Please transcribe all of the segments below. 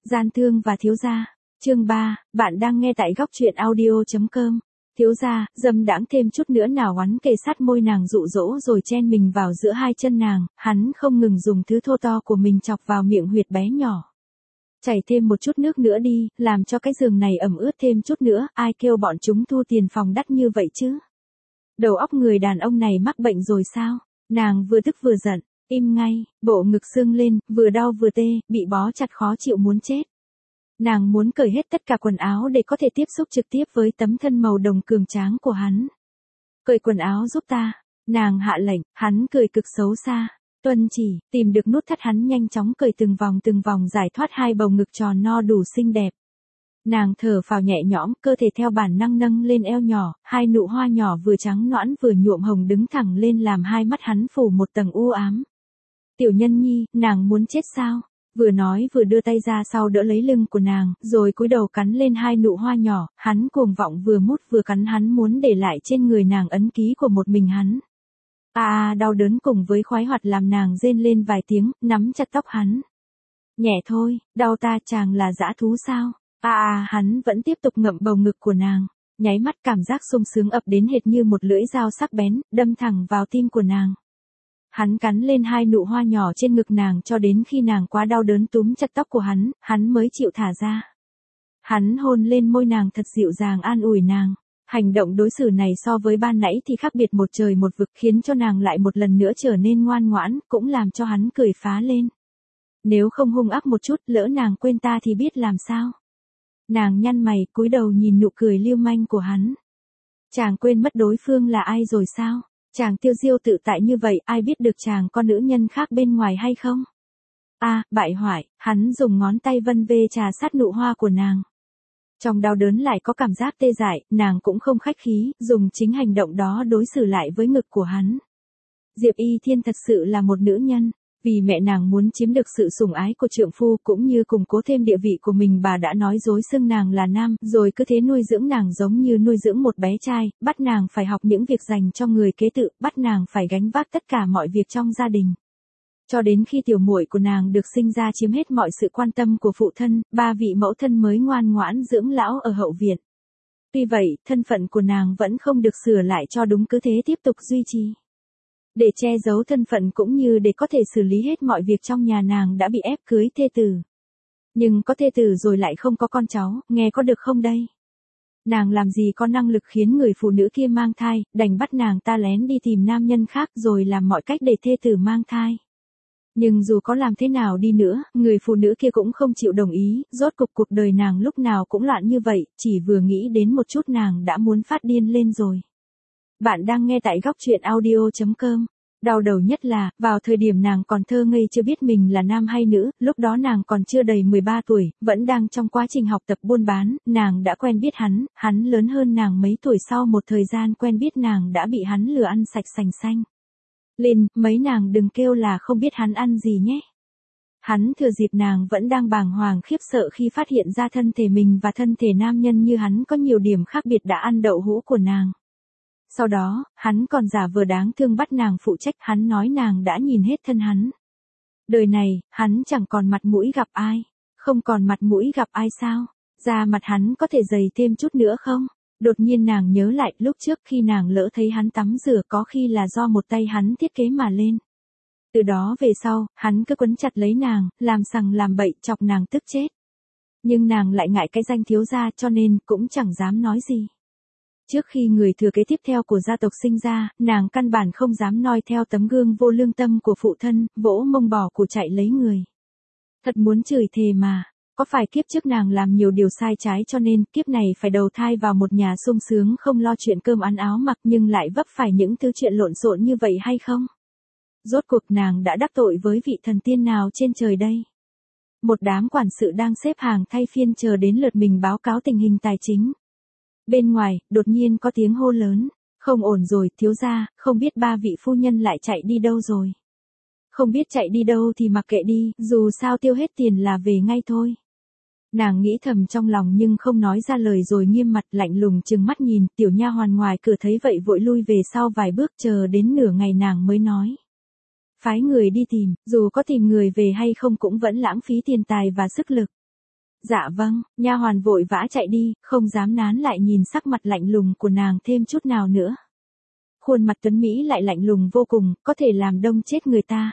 Gian thương và thiếu gia. Chương 3, bạn đang nghe tại góc truyện audio.com. Thiếu gia, dâm đãng thêm chút nữa nào oắn kề sát môi nàng dụ dỗ rồi chen mình vào giữa hai chân nàng, hắn không ngừng dùng thứ thô to của mình chọc vào miệng huyệt bé nhỏ. Chảy thêm một chút nước nữa đi, làm cho cái giường này ẩm ướt thêm chút nữa, ai kêu bọn chúng thu tiền phòng đắt như vậy chứ? Đầu óc người đàn ông này mắc bệnh rồi sao? Nàng vừa tức vừa giận, im ngay, bộ ngực sưng lên, vừa đau vừa tê, bị bó chặt khó chịu muốn chết. Nàng muốn cởi hết tất cả quần áo để có thể tiếp xúc trực tiếp với tấm thân màu đồng cường tráng của hắn. Cởi quần áo giúp ta, nàng hạ lệnh, hắn cười cực xấu xa. Tuân chỉ, tìm được nút thắt hắn nhanh chóng cởi từng vòng giải thoát hai bầu ngực tròn no đủ xinh đẹp. Nàng thở phào nhẹ nhõm, cơ thể theo bản năng nâng lên eo nhỏ, hai nụ hoa nhỏ vừa trắng nõn vừa nhuộm hồng đứng thẳng lên làm hai mắt hắn phủ một tầng u ám. Tiểu nhân nhi, nàng muốn chết sao? Vừa nói vừa đưa tay ra sau đỡ lấy lưng của nàng, rồi cúi đầu cắn lên hai nụ hoa nhỏ, hắn cuồng vọng vừa mút vừa cắn, hắn muốn để lại trên người nàng ấn ký của một mình hắn. Đau đớn cùng với khoái hoạt làm nàng rên lên vài tiếng, nắm chặt tóc hắn. Nhẹ thôi, đau ta, chàng là dã thú sao? Hắn vẫn tiếp tục ngậm bầu ngực của nàng. Nháy mắt cảm giác sung sướng ập đến hệt như một lưỡi dao sắc bén, đâm thẳng vào tim của nàng. Hắn cắn lên hai nụ hoa nhỏ trên ngực nàng cho đến khi nàng quá đau đớn túm chặt tóc của hắn mới chịu thả ra. Hắn hôn lên môi nàng thật dịu dàng an ủi nàng. Hành động đối xử này so với ban nãy thì khác biệt một trời một vực, khiến cho nàng lại một lần nữa trở nên ngoan ngoãn, cũng làm cho hắn cười phá lên. Nếu không hung ác một chút, lỡ nàng quên ta thì biết làm sao? Nàng nhăn mày, cúi đầu nhìn nụ cười lưu manh của hắn. Chàng quên mất đối phương là ai rồi sao? Chàng tiêu diêu tự tại như vậy, ai biết được chàng có nữ nhân khác bên ngoài hay không? Bại hoại, hắn dùng ngón tay vân vê trà sát nụ hoa của nàng. Trong đau đớn lại có cảm giác tê dại, nàng cũng không khách khí, dùng chính hành động đó đối xử lại với ngực của hắn. Diệp Y Thiên thật sự là một nữ nhân, vì mẹ nàng muốn chiếm được sự sủng ái của trượng phu cũng như củng cố thêm địa vị của mình, bà đã nói dối xưng nàng là nam, rồi cứ thế nuôi dưỡng nàng giống như nuôi dưỡng một bé trai, bắt nàng phải học những việc dành cho người kế tự, bắt nàng phải gánh vác tất cả mọi việc trong gia đình. Cho đến khi tiểu muội của nàng được sinh ra chiếm hết mọi sự quan tâm của phụ thân, ba vị mẫu thân mới ngoan ngoãn dưỡng lão ở hậu viện. Tuy vậy, thân phận của nàng vẫn không được sửa lại cho đúng, cứ thế tiếp tục duy trì. Để che giấu thân phận cũng như để có thể xử lý hết mọi việc trong nhà, nàng đã bị ép cưới thê tử. Nhưng có thê tử rồi lại không có con cháu, nghe có được không đây? Nàng làm gì có năng lực khiến người phụ nữ kia mang thai, đành bắt nàng ta lén đi tìm nam nhân khác rồi làm mọi cách để thê tử mang thai. Nhưng dù có làm thế nào đi nữa, người phụ nữ kia cũng không chịu đồng ý, rốt cuộc đời nàng lúc nào cũng loạn như vậy, chỉ vừa nghĩ đến một chút nàng đã muốn phát điên lên rồi. Bạn đang nghe tại góc truyện audio.com. Đau đầu nhất là, vào thời điểm nàng còn thơ ngây chưa biết mình là nam hay nữ, lúc đó nàng còn chưa đầy 13 tuổi, vẫn đang trong quá trình học tập buôn bán, nàng đã quen biết hắn lớn hơn nàng mấy tuổi, sau một thời gian quen biết nàng đã bị hắn lừa ăn sạch sành xanh. Linh, mấy nàng đừng kêu là không biết hắn ăn gì nhé. Hắn thừa dịp nàng vẫn đang bàng hoàng khiếp sợ khi phát hiện ra thân thể mình và thân thể nam nhân như hắn có nhiều điểm khác biệt đã ăn đậu hũ của nàng. Sau đó, hắn còn giả vờ đáng thương bắt nàng phụ trách, hắn nói nàng đã nhìn hết thân hắn. Đời này, hắn chẳng còn mặt mũi gặp ai. Không còn mặt mũi gặp ai sao? Da mặt hắn có thể dày thêm chút nữa không? Đột nhiên nàng nhớ lại lúc trước khi nàng lỡ thấy hắn tắm rửa, có khi là do một tay hắn thiết kế mà lên. Từ đó về sau, hắn cứ quấn chặt lấy nàng, làm sằng làm bậy, chọc nàng tức chết. Nhưng nàng lại ngại cái danh thiếu gia cho nên cũng chẳng dám nói gì. Trước khi người thừa kế tiếp theo của gia tộc sinh ra, nàng căn bản không dám noi theo tấm gương vô lương tâm của phụ thân, vỗ mông bỏ của chạy lấy người. Thật muốn chửi thề mà, có phải kiếp trước nàng làm nhiều điều sai trái cho nên kiếp này phải đầu thai vào một nhà sung sướng không lo chuyện cơm ăn áo mặc nhưng lại vấp phải những thứ chuyện lộn xộn như vậy hay không? Rốt cuộc nàng đã đắc tội với vị thần tiên nào trên trời đây? Một đám quản sự đang xếp hàng thay phiên chờ đến lượt mình báo cáo tình hình tài chính. Bên ngoài, đột nhiên có tiếng hô lớn. Không ổn rồi, thiếu gia, không biết ba vị phu nhân lại chạy đi đâu rồi. Không biết chạy đi đâu thì mặc kệ đi, dù sao tiêu hết tiền là về ngay thôi. Nàng nghĩ thầm trong lòng nhưng không nói ra lời rồi nghiêm mặt lạnh lùng trừng mắt nhìn, tiểu nha hoàn ngoài cửa thấy vậy vội lui về sau vài bước, chờ đến nửa ngày nàng mới nói. Phái người đi tìm, dù có tìm người về hay không cũng vẫn lãng phí tiền tài và sức lực. Dạ vâng, nha hoàn vội vã chạy đi, không dám nán lại nhìn sắc mặt lạnh lùng của nàng thêm chút nào nữa. Khuôn mặt tuấn Mỹ lại lạnh lùng vô cùng, có thể làm đông chết người ta.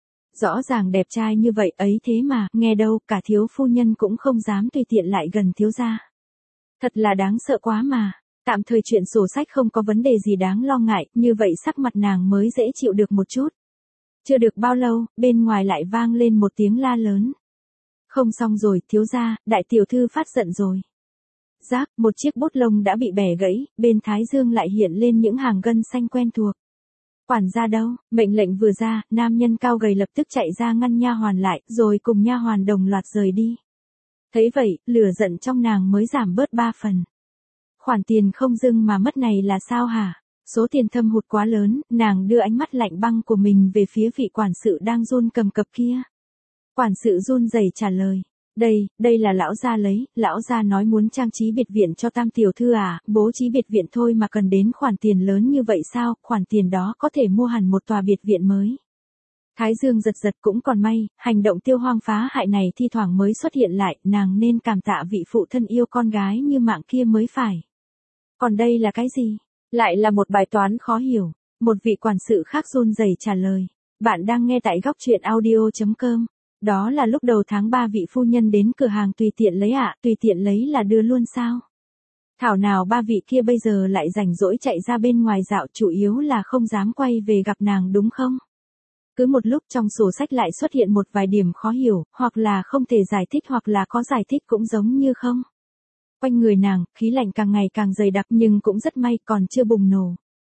Rõ ràng đẹp trai như vậy ấy thế mà, nghe đâu, cả thiếu phu nhân cũng không dám tùy tiện lại gần thiếu gia. Thật là đáng sợ quá mà. Tạm thời chuyện sổ sách không có vấn đề gì đáng lo ngại, như vậy sắc mặt nàng mới dễ chịu được một chút. Chưa được bao lâu, bên ngoài lại vang lên một tiếng la lớn. Không xong rồi, thiếu gia, đại tiểu thư phát giận rồi. Rác, một chiếc bút lông đã bị bẻ gãy, bên thái dương lại hiện lên những hàng gân xanh quen thuộc. Quản gia đâu? Mệnh lệnh vừa ra, nam nhân cao gầy lập tức chạy ra ngăn nha hoàn lại, rồi cùng nha hoàn đồng loạt rời đi. Thấy vậy, lửa giận trong nàng mới giảm bớt 3 phần. Khoản tiền không dưng mà mất này là sao hả? Số tiền thâm hụt quá lớn, nàng đưa ánh mắt lạnh băng của mình về phía vị quản sự đang run cầm cập kia. Quản sự run rẩy trả lời. Đây là lão gia lấy, lão gia nói muốn trang trí biệt viện cho tam tiểu thư à, bố trí biệt viện thôi mà cần đến khoản tiền lớn như vậy sao, khoản tiền đó có thể mua hẳn một tòa biệt viện mới. Thái Dương giật giật cũng còn may, hành động tiêu hoang phá hại này thi thoảng mới xuất hiện lại, nàng nên cảm tạ vị phụ thân yêu con gái như mạng kia mới phải. Còn đây là cái gì? Lại là một bài toán khó hiểu. Một vị quản sự khác run rẩy trả lời. Bạn đang nghe tại góc truyện audio.com. Đó là lúc đầu tháng 3 vị phu nhân đến cửa hàng tùy tiện lấy ạ, tùy tiện lấy là đưa luôn sao? Thảo nào ba vị kia bây giờ lại rảnh rỗi chạy ra bên ngoài dạo, chủ yếu là không dám quay về gặp nàng đúng không? Cứ một lúc trong sổ sách lại xuất hiện một vài điểm khó hiểu, hoặc là không thể giải thích hoặc là có giải thích cũng giống như không. Quanh người nàng, khí lạnh càng ngày càng dày đặc nhưng cũng rất may còn chưa bùng nổ.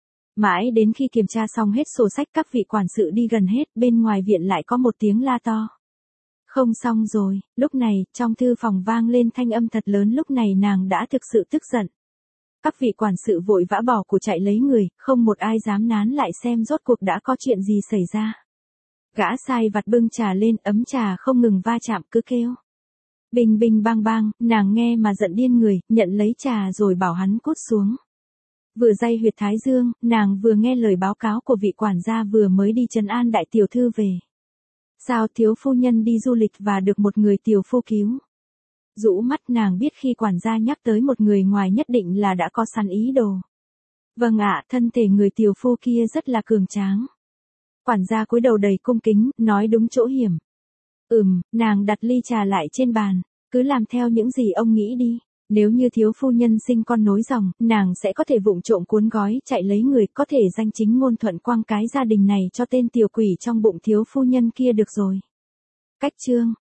Mãi đến khi kiểm tra xong hết sổ sách các vị quản sự đi gần hết, bên ngoài viện lại có một tiếng la to. Không xong rồi, lúc này, trong thư phòng vang lên thanh âm thật lớn, lúc này nàng đã thực sự tức giận. Các vị quản sự vội vã bỏ của chạy lấy người, không một ai dám nán lại xem rốt cuộc đã có chuyện gì xảy ra. Gã sai vặt bưng trà lên, ấm trà không ngừng va chạm cứ kêu. Bình bình bang bang, nàng nghe mà giận điên người, nhận lấy trà rồi bảo hắn cút xuống. Vừa day huyệt thái dương, nàng vừa nghe lời báo cáo của vị quản gia vừa mới đi trấn an đại tiểu thư về. Sao thiếu phu nhân đi du lịch và được một người tiểu phu cứu? Rũ mắt nàng biết khi quản gia nhắc tới một người ngoài nhất định là đã có sẵn ý đồ. Vâng ạ, thân thể người tiểu phu kia rất là cường tráng. Quản gia cúi đầu đầy cung kính, nói đúng chỗ hiểm. Nàng đặt ly trà lại trên bàn, cứ làm theo những gì ông nghĩ đi. Nếu như thiếu phu nhân sinh con nối dòng, nàng sẽ có thể vụng trộm cuốn gói chạy lấy người, có thể danh chính ngôn thuận quăng cái gia đình này cho tên tiểu quỷ trong bụng thiếu phu nhân kia được rồi. Cách chương